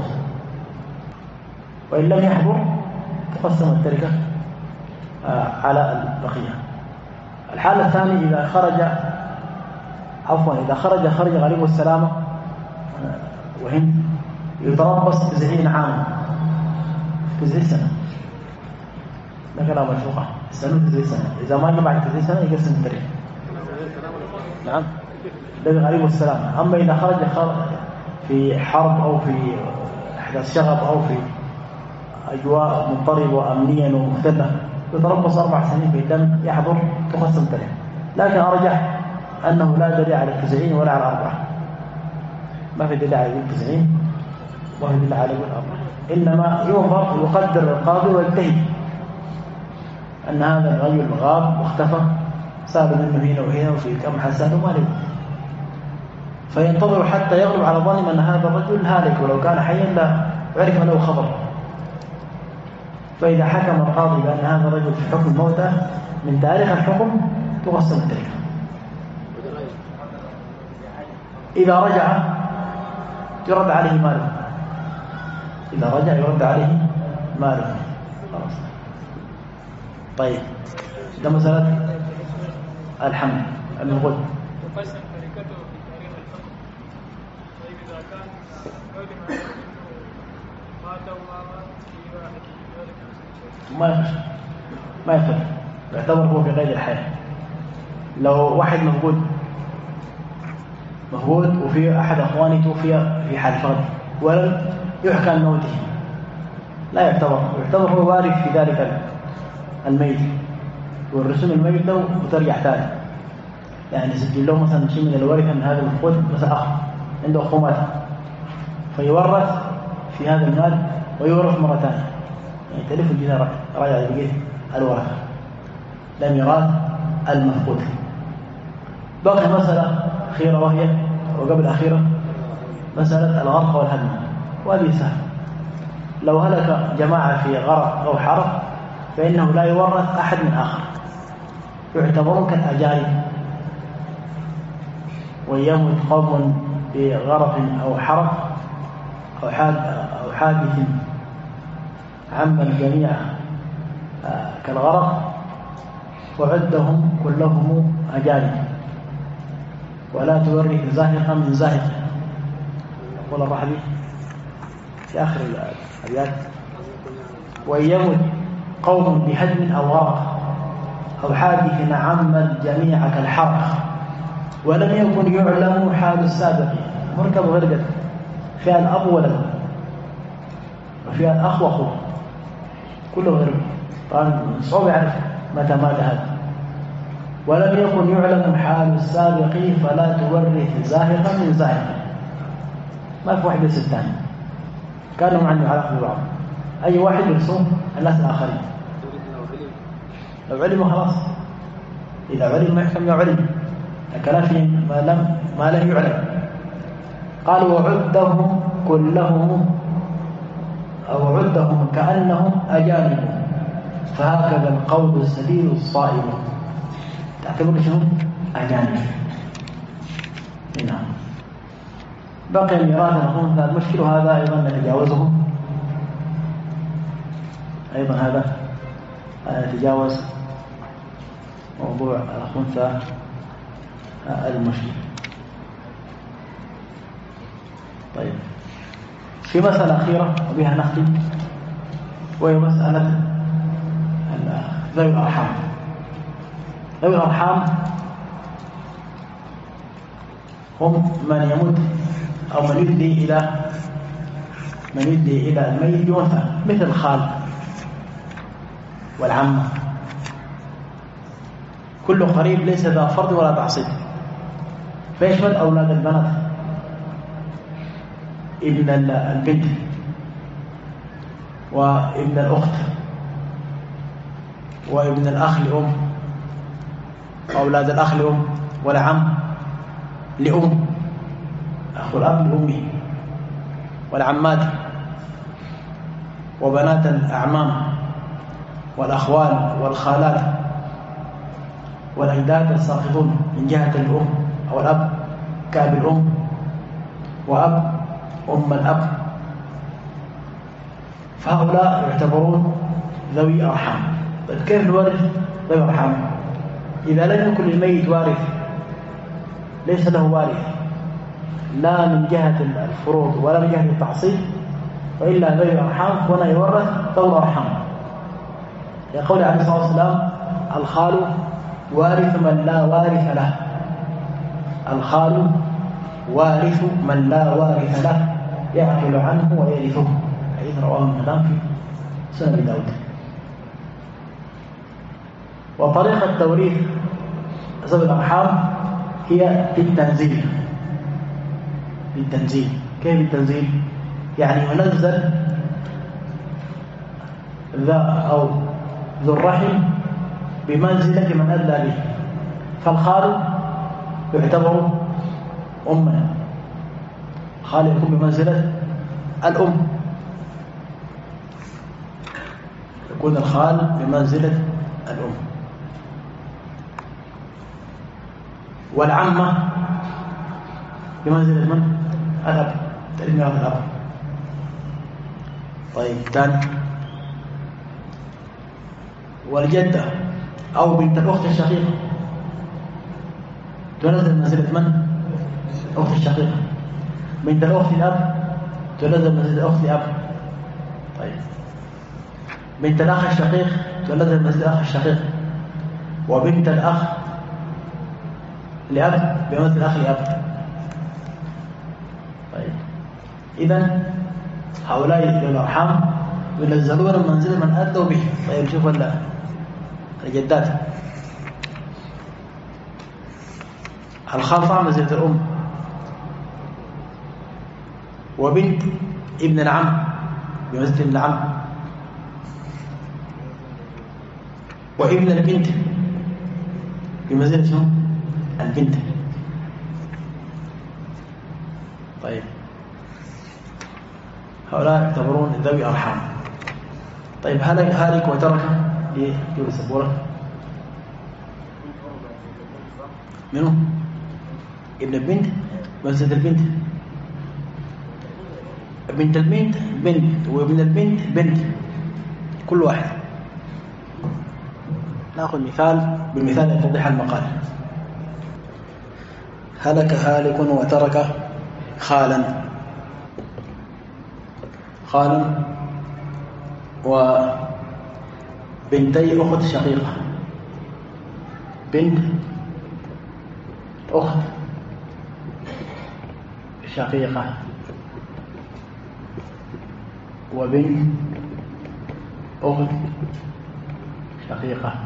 وإن لم يحضر تقسم التركة على البقية. الحالة الثانية إذا خرج عفوا إذا خرج خرج غريب السلامة وهم يتربص تسعين عاما، تسعين سنة، ده كلام مشروع سنة تسعين سنة. إذا ما جمع تسعين سنة يقسم التركة. نعم ده غريب السلامة. أما إذا خرج في حرب أو في أحداث شغب أو في أجواء مضطربة وأمنيا ومختلفة يتربص أربع سنين بالدم يحضر تقسم ثلاثة. لكن أرجح أنه لا دليل على التسعين ولا على الأربعة، ما في دليل على التسعين وما في دليل على الأربعة، إنما ينظر يقدر القاضي ويجتهد أن هذا الرجل غاب واختفى، ساب منه هنا وهنا وفي كم حسن وما له، فينتظر حتى يغلب على ظنهم أن هذا الرجل هالك، ولو كان حيا لا عرف له خبر. فإذا حكم القاضي بأن هذا الرجل في حكم موته من تاريخ الحكم تقسم التركة. إذا رجع يرد عليه ماله، إذا رجع يرد عليه ماله. خلاص. طيب ده مسألة الحمل المغل. تقسم تركته في تاريخ الحكم. طيب إذا كان رجل مات وما في واحد ذلك ما يفرق ما يفرق يعتبر هو في قيد الحياة. لو واحد مفقود مفقود وفي أحد أخوانه توفي في حال فرد ولم يحكى عن موته، لا يعتبر، يعتبر هو وارث في ذلك الميت، والرسوم الميت له وترجع ثاني. يعني سجل له مثلا شيء من الورثة من هذا المفقود، مثلا أخ عنده أخو مات فيورث في هذا المال ويورث مرة ثانية، يعني تلف الجنة راجع بقيت الورثة لا ميراث المفقود. باقي مسألة أخيرة وهي وقبل أخيرة مسألة الغرق والهدم، وهذه سهل. لو هلك جماعة في غرق أو حرق فإنه لا يورث أحد من آخر، يعتبرون كالأجانب. ويموت قوم بغرق أو حرق أو حادث عم الجميع كالغرق وعدهم كلهم أجانب، ولا تورث زاهقا من زاهق. يقول الرحبي في آخر الأبيات: ويموت قوم بهدم أو غرق أو حادث عم الجميع كالحرق ولم يكن يعلم حال السابق. مركب غرقت فيها الأب ولد وفيها الأخ وأخوه كله غرق، طبعا صعب يعرف متى مات هذا. ولم يكن يعلم حال السابق فلا تورث زاهقا من زاهق. ما في واحد يرسل الثاني، كانوا عنه علاقة ببعض، أي واحد يرسل الناس الآخرين. لو علموا خلاص، إذا علم ما يحكم لو علم، الكلام في ما لم ما لم يعلم. قال وعدهم كلهم أو عدهم كأنهم أجانب، فهكذا القول السديد الصائب. تعتبر شنو؟ أجانب. نعم. بقي ميراث الأنثى المشكل، هذا أيضا نتجاوزه، أيضا هذا نتجاوز موضوع الأنثى المشكل. طيب في مسألة أخيرة وبها نختم، وهي مسألة ذوي الأرحام. ذوي الأرحام هم من يموت أو من يدلي إلى من يدلي إلى الميت بأنثى، مثل الخال والعمة، كل قريب ليس ذا فرض ولا تعصيب، فيشمل أولاد البنات، ابن البنت وابن الأخت وابن الأخ لأم وأولاد الأخ لأم والعم لأم، أخو الأب لأمه، والعمات وبنات الأعمام والأخوال والخالات والأجداد الساقطون من جهة الأم أو الأب كأب الأم وأب أم الأب، فهؤلاء يعتبرون ذوي أرحام. طيب كيف نورث ذوي أرحام؟ إذا لم يكن الميت وارث، ليس له وارث لا من جهة الفروض ولا من جهة التعصيب، وإلا ذوي أرحام هنا يورث ذوي الأرحام. يقول عليه الصلاة والسلام: الخال وارث من لا وارث له، الخال وارث من لا وارث له يعقل عنه ويرثه. حديث رواه ابن حبان في سنن داود. وطريقة توريث ذوي الأرحام هي بالتنزيل. بالتنزيل. كيف بالتنزيل؟ يعني ينزل ذا أو ذو الرحم بمنزلة من أدلى به، فالخال يعتبر أما، الخال يكون بمنزلة الأم، يكون الخال بمنزلة الأم. والعمة بمنزلة من؟ الأب، تلك ميراث الأب. طيب ثاني، والجدة أو بنت الأخت الشقيقة تنزل منزلة من؟ الأخت الشقيقة. بنت الأخت الأب تنزل منزلة الأخت الأب. طيب بنت الأخ الشقيق تنزل منزلة الأخ الشقيق. وبنت الأخ لأب بمثل الأخ لأب. طيب إذن هؤلاء الأرحام ينزلون منزل من أدوا به. طيب شوف الجدات، الخال طبعا منزلة الأم، وبنت ابن العم بمنزلة ابن العم، وابن البنت بمنزلة شنو؟ البنت. طيب هؤلاء يعتبرون ذوي أرحام. طيب هلك هالك وترك ليه يسبوا لك منو؟ ابن البنت منزلة البنت، بنت البنت بنت، وابن البنت بنت، كل واحد. نأخذ مثال بالمثال يتضح المقال. هلك هالك وترك خالا، خالا وبنتي أخت شقيقة، بنت أخت شقيقة، وبنت أخت شقيقة.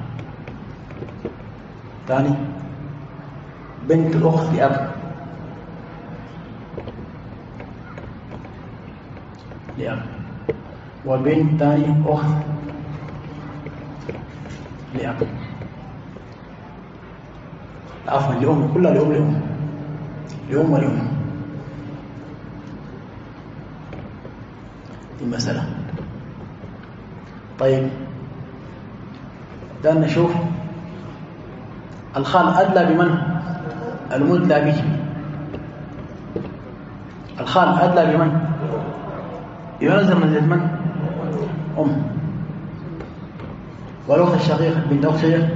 ثاني بنت الأخت لأب، لأب، وبنت ثاني أخت لأب، عفوا لأم، كلها لأم لأم لأم ولأم. دي مسألة. طيب ده نشوف الخال أدلى بمن؟ المدلى به. الخال أدلى بمن؟ ينزل منزلة من؟ أم. والأخت الشقيقة بنت أخت شقيقة،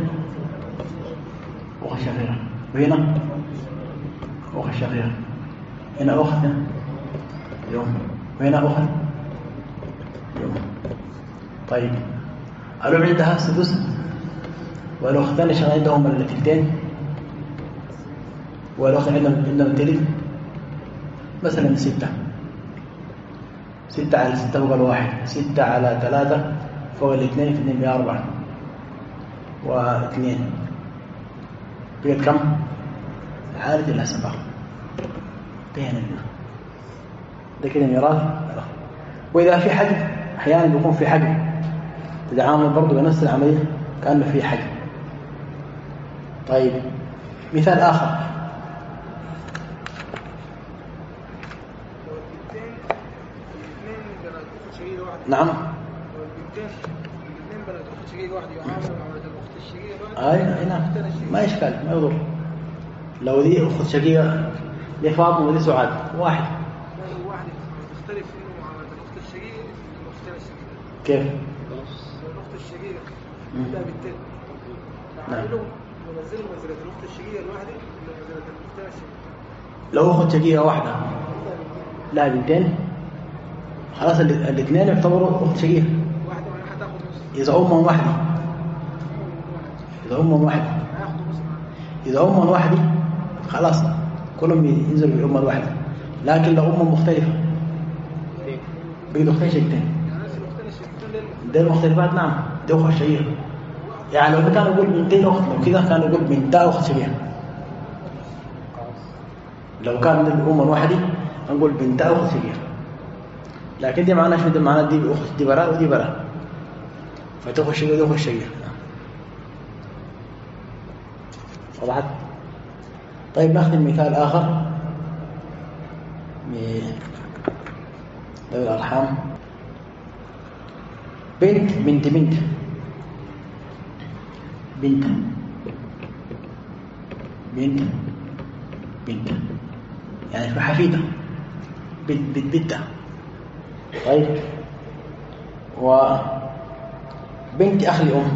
أخت شقيقة، وهنا أخت شقيقة، هنا أخت يوم، وهنا أخت يوم. طيب الأم عندها سدس، والأختان الشقيقة عندهم التلتين، والأخت عندهم عندهم تلت، مثلا ستة. ستة على ستة فوق الواحد، ستة على ثلاثة فوق الاثنين، في اثنين بأربعة واثنين، بقت كم؟ عادة الأسباب. بين النار ده كده ميراث. وإذا في حجم أحيانا بيكون في حجم، تتعامل برضه بنفس العملية كأنه في حجم. طيب مثال آخر، نعم الاثنين بنات اخت شقيقه واحده يعاملوا معامله الاخت الشقيقه. اي نعم ما اشكال، ما يضر. لو دي اخت شقيقه، دي فاطمه ودي سعاد، واحد واحد تختلف انه معامله الاخت الشقيقه والاختين الشقيقه. كيف؟ الاخت الشقيقه ده بالتالي نعم منزل منزله الاخت الشقيقه الواحده منزله الاختين الشقيقه. لو اخت شقيقه واحده لا بنتين، خلاص الاثنين يعتبروا اخت شقيقه. واحده ما هتاخد نص. اذا امهم واحده، اذا امهم واحده هياخدوا نص. اذا امهم واحده خلاص كلهم ينزلوا بالامه الواحده. لكن لو امهم مختلفه بيدوا اختين شقيقتين. يعني نفس الاختين الشقيقتين دي المختلفات. نعم دي اخت شقيقه. يعني لو كان يقول بنتين أخت، لو كده كان يقول بنتا أخت شقيقة. لو كان الأم الواحدة نقول بنتا أخت شقيقة، لكن دي معناها شنو؟ دي معناها دي أخت دي براء ودي براء، فتأخذ شقيقة ودي أخت شقيقة. وضحت؟ طيب ناخذ مثال آخر ذوي الأرحام. بنت بنت بنت بنت بنت بنت يعني في حفيدة بنت بنت بنت. طيب وبنت أخ لأم،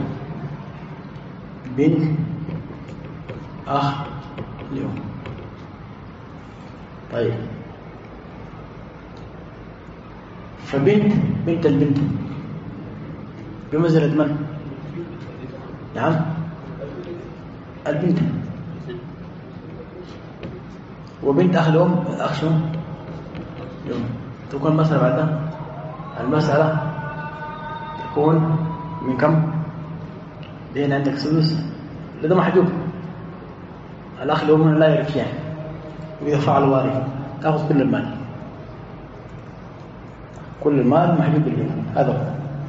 بنت أخ لأم. طيب فبنت بنت البنت بمنزلة من؟ نعم البنت. وبنت أخ الأم أخ شو؟ الأم. تكون مثلا بعدها المسألة تكون من كم؟ لأن عندك سدس لذا محجوب، الأخ الأم لا يرث يعني، وإذا فعل وارث تأخذ كل المال، كل المال محجوب باليمين. هذا هو.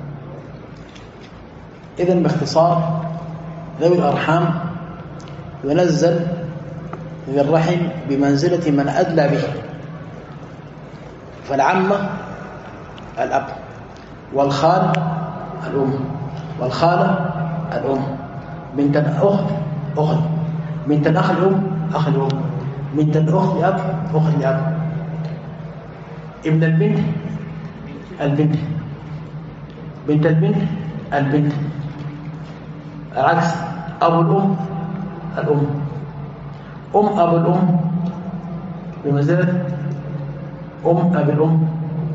إذن باختصار ذوي الأرحام ينزل ذي الرحم بمنزلة من أدلى به، فالعمة الأب، والخال الأم، والخالة الأم، بنت الأخت أخت، بنت الأخ الأم أخ الأم، بنت الأخت لأب أخت لأب، ابن البنت البنت، بنت البنت البنت، العكس أبو الأم الأم، أم أبو الأم بمنزلة أم أبي الأم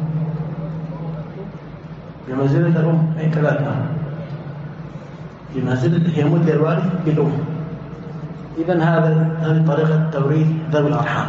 بمنزلة الأم، أي كذلك بمنزلة هي مدة الوارث بالأم. إذن هذا هذه طريقة توريث ذوي الأرحام.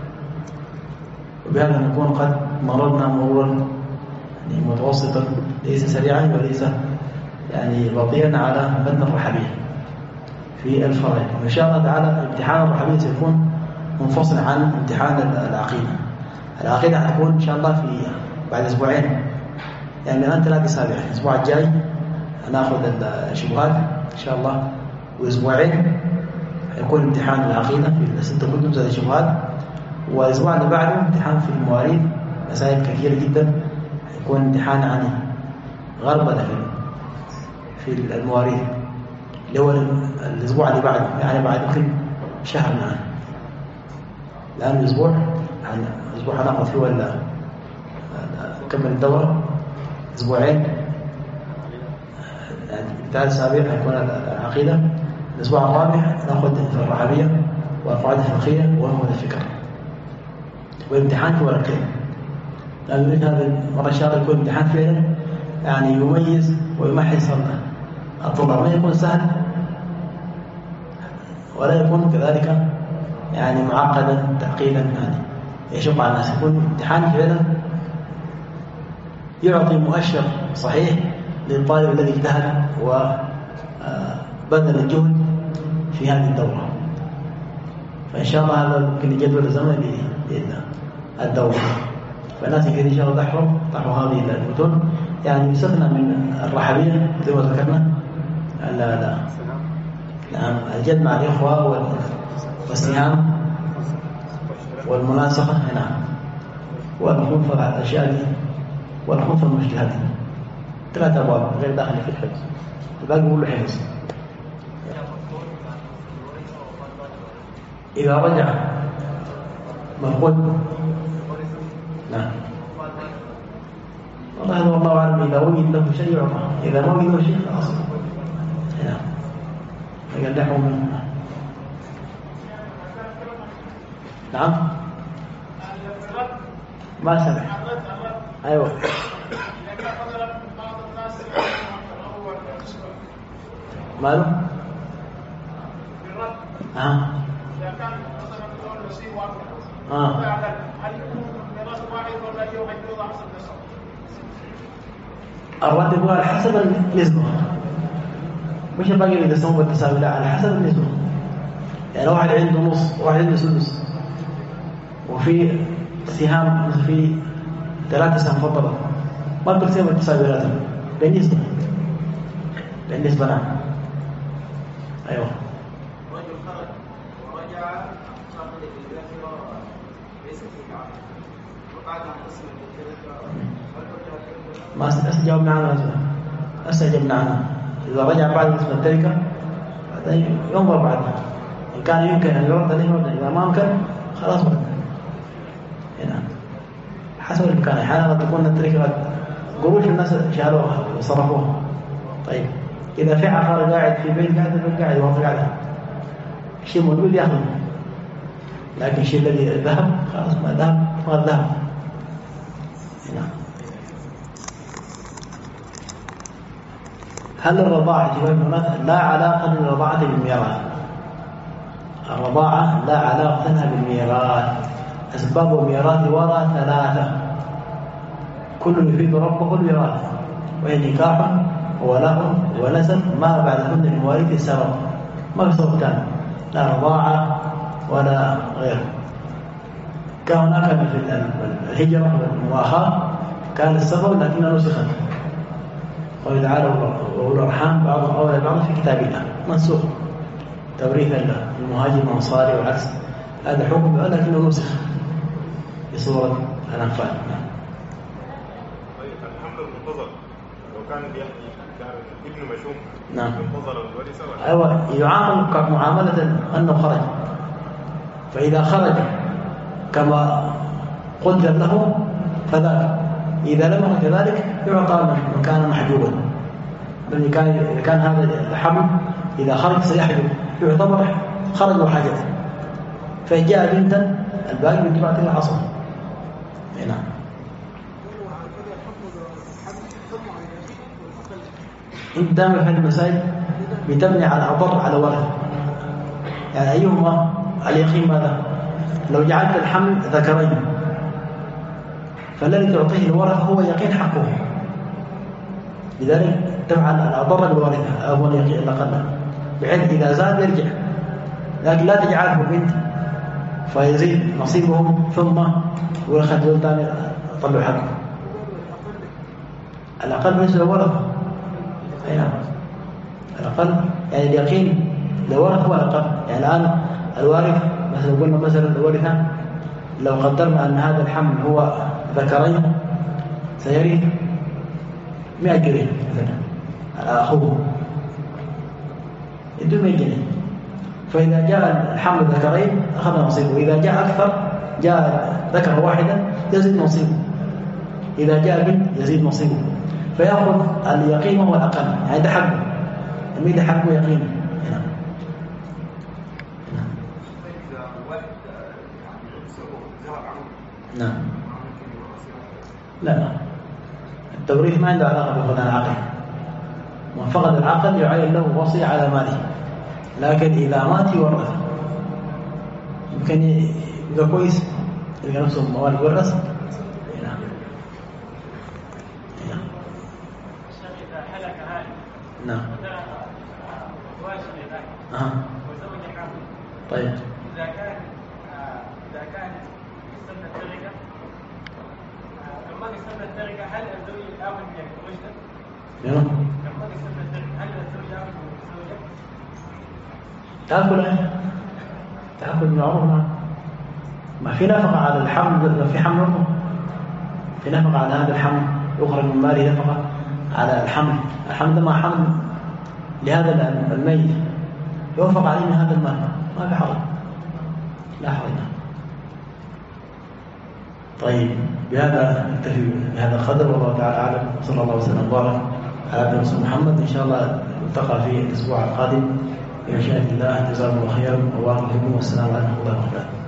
وبهذا نكون قد مررنا مرورا يعني متوسطا ليس سريعا وليس يعني بطيئا على متن الرحبية في الفرائض. وإن شاء الله تعالى امتحان الرحبية سيكون منفصل عن امتحان العقيدة. العقيدة هتكون إن شاء الله في بعد أسبوعين، يعني الآن ثلاث أسابيع. الأسبوع الجاي هناخذ الشبهات إن شاء الله، وأسبوعين هيكون امتحان العقيدة في ست كتب زي الشبهات، والأسبوع اللي بعده امتحان في المواريث مسائل كثيرة جدا، هيكون امتحان عن غربلة في المواريث اللي هو الأسبوع اللي بعده، يعني بعد يمكن شهر الآن. الآن الأسبوع يعني أسبوع هناخذ فيه ولا نكمل الدورة أسبوعين، يعني ثلاث أسابيع هيكون العقيدة. الأسبوع الرابع ناخذ الرحبية والقواعد الفقهية وناخذ الفكر، والامتحان في ورقتين. لأن نريد هذا المرة إن شاء الله يكون امتحان فعلا يعني يميز ويمحص الطلاب، ما يكون سهل ولا يكون كذلك يعني معقدا تعقيدا يعني يشق على الناس. يكون امتحان فعلا يعطي مؤشر صحيح للطالب الذي اجتهد وبذل الجهد في هذه الدورة. فإن شاء الله هذا ممكن يجدول الزمن للدورة، فالناس كثير إن شاء الله تحفظ تحفظ هذه المتون، يعني يستثنى من الرحبية زي ما ذكرنا لا لا نعم الجد مع الإخوة والسهام والمناسخة نعم، والخنفة على الأشياء دي، والخنفة المجتهدة، ثلاثة أبواب غير داخل في الحفظ، الباقي كله حفظ. إذا رجع مفقود نعم والله هذا والله أعلم. إذا وجد له شيء يعطى، إذا ما وجد له شيء خلاص نعم فقدحوا منه. نعم ما سمع. أيوة ماله ها اه الرد هو على حسب النسبة، مش الباقي اللي يقسموه بالتساوي، لا، على حسب النسبة. يعني واحد عنده نص وواحد عنده سدس، وفي سهام في ثلاثة سهام فضلة، ما بتقسم بالتساوي لازم بالنسبة بالنسبة نعم. أيوه. رجل خرج ورجع فقد الذاكرة ليس فيه عقل وقعد عن قسم الذاكرة. ما استجبنا عنه استجبنا عنه إذا رجع بعد قسم التركة بعدين ينظر بعدها إن كان يمكن أن يرد عليه يرد، إذا ما يمكن خلاص بعد هنا حسب الإمكان. أحيانا قد تكون التركة قروش الناس شالوها وصرفوها. طيب إذا في عقار قاعد في بيت قاعد في البيت قاعد يوافق عليه شيء موجود يأخذه، لكن الشيء الذي ذهب خلاص ما ذهب ما ذهب. هنا هل الرضاعة لا علاقة للرضاعة بالميراث؟ الرضاعة لا علاقة لها بالميراث. أسباب ميراث الورى ثلاثة كل يفيد ربه الوراثة، وهي نكاح وولاء ونسب ما بعدهن للوارث سبب، ما في سبب ثاني، لا رضاعة ولا غيره. كان هناك في الهجرة والمؤاخاة كان السبب لكنه نسخت، قال تعالى وأولو الأرحام بعضهم أولى بعض في كتاب الله، منسوخ توريث المهاجر الأنصاري والعكس، هذا حكم لكنه نسخ بصورة الأنفال. طيب الحمل المنتظر لو كان بيحمي كان ابن مشوم نعم منتظر الورثة، أيوة يعامل كمعاملة أنه خرج، فإذا خرج كما قدر له فذاك، إذا لم يكن كذلك يعطى من كان محجوبا، بل كان إذا كان هذا الحمل إذا خرج سيحجب يعتبر خرج وحاجته، فجاء بنتا الباقي من تبعته العصر. نعم. انت دائما في هذه المسائل بتبني على أضر على ورث، يعني أيهما اليقين ماذا؟ لو جعلت الحمل ذكرين فالذي تعطيه الورثة هو يقين حقه، لذلك تفعل الأضر بالورثة هو اليقين الأقل، بحيث إذا زاد يرجع، لكن لا تجعله بنت فيزيد نصيبهم ثم ويأخذ دول ثاني طلعوا حقه. الأقل بالنسبة للورثة أي نعم الأقل، يعني اليقين للورثة هو الأقل. يعني الآن الوارث مثلا قلنا مثلا الورثة لو قدرنا أن هذا الحمل هو ذكرين سيرث مئة جنيه مثلا على أخوه يدو مئة جنيه، فإذا جاء الحمل ذكرين أخذ نصيبه، إذا جاء أكثر جاء ذكر واحدا يزيد نصيبه، إذا جاء بنت يزيد نصيبه، فيأخذ اليقين هو الأقل، يعني ده حقه الميل حقه يقين. هنا نعم لا لا التوريث ما عنده علاقة بفقدان العقل، من فقد العقل يعين له وصي على ماله، لكن إذا مات يورث، يمكن يبقى كويس يلقى نفسه موال يورث. نعم نعم أها طيب إذا كان إذا كان قسم التركة لما قسم التركة هل الزوج آمن بالزوجة؟ منو؟ لما قسم التركة هل الزوج آمن بالزوجة؟ تأكل إيه؟ تأكل بالمعروف. ما في نفقة على الحمل، في حمل أمه في نفقة على هذا الحمل، يخرج من ماله نفقة على الحمل، الحمل ده ما حمل لهذا الميت يوفق عليه من هذا المال، ما في حرج، لا حرج. طيب بهذا نكتفي بهذا القدر، والله تعالى أعلم، صلى الله وسلم وبارك على عبد الرسول محمد. إن شاء الله نلتقى في الأسبوع القادم بمشيئة الله. جزاكم الله خيرا وبارك فيكم، والسلام عليكم ورحمة الله وبركاته.